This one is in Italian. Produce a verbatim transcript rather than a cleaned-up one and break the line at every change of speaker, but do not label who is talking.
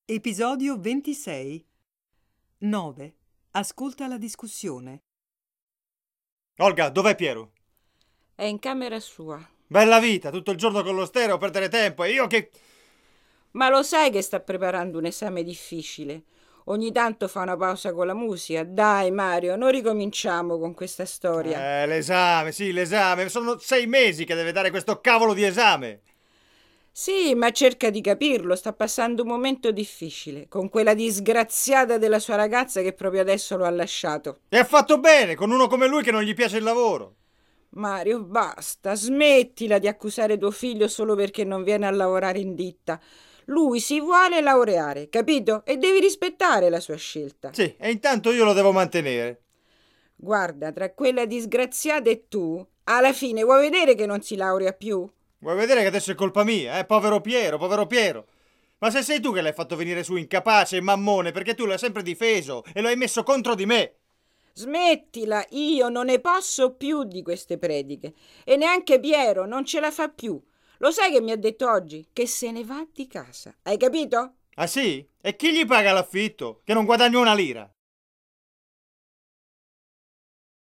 Episodio ventisei. nove. Ascolta la discussione.
Olga, dov'è Piero?
È in camera sua.
Bella vita, tutto il giorno con lo stereo, perdere tempo, e io che...
Ma lo sai che sta preparando un esame difficile? Ogni tanto fa una pausa con la musica. Dai Mario, non ricominciamo con questa storia.
Eh, l'esame, sì, l'esame. Sono sei mesi che deve dare questo cavolo di esame.
Sì, ma cerca di capirlo, sta passando un momento difficile, con quella disgraziata della sua ragazza che proprio adesso lo ha lasciato.
E ha fatto bene, con uno come lui che non gli piace il lavoro.
Mario, basta, smettila di accusare tuo figlio solo perché non viene a lavorare in ditta. Lui si vuole laureare, capito? E devi rispettare la sua scelta.
Sì, e intanto io lo devo mantenere.
Guarda, tra quella disgraziata e tu, alla fine vuoi vedere che non si laurea più?
Vuoi vedere che adesso è colpa mia, eh? Povero Piero, povero Piero. Ma se sei tu che l'hai fatto venire su incapace e mammone, perché tu l'hai sempre difeso e lo hai messo contro di me.
Smettila, io non ne posso più di queste prediche. E neanche Piero non ce la fa più. Lo sai che mi ha detto oggi? Che se ne va di casa. Hai capito?
Ah sì? E chi gli paga l'affitto? Che non guadagno una lira.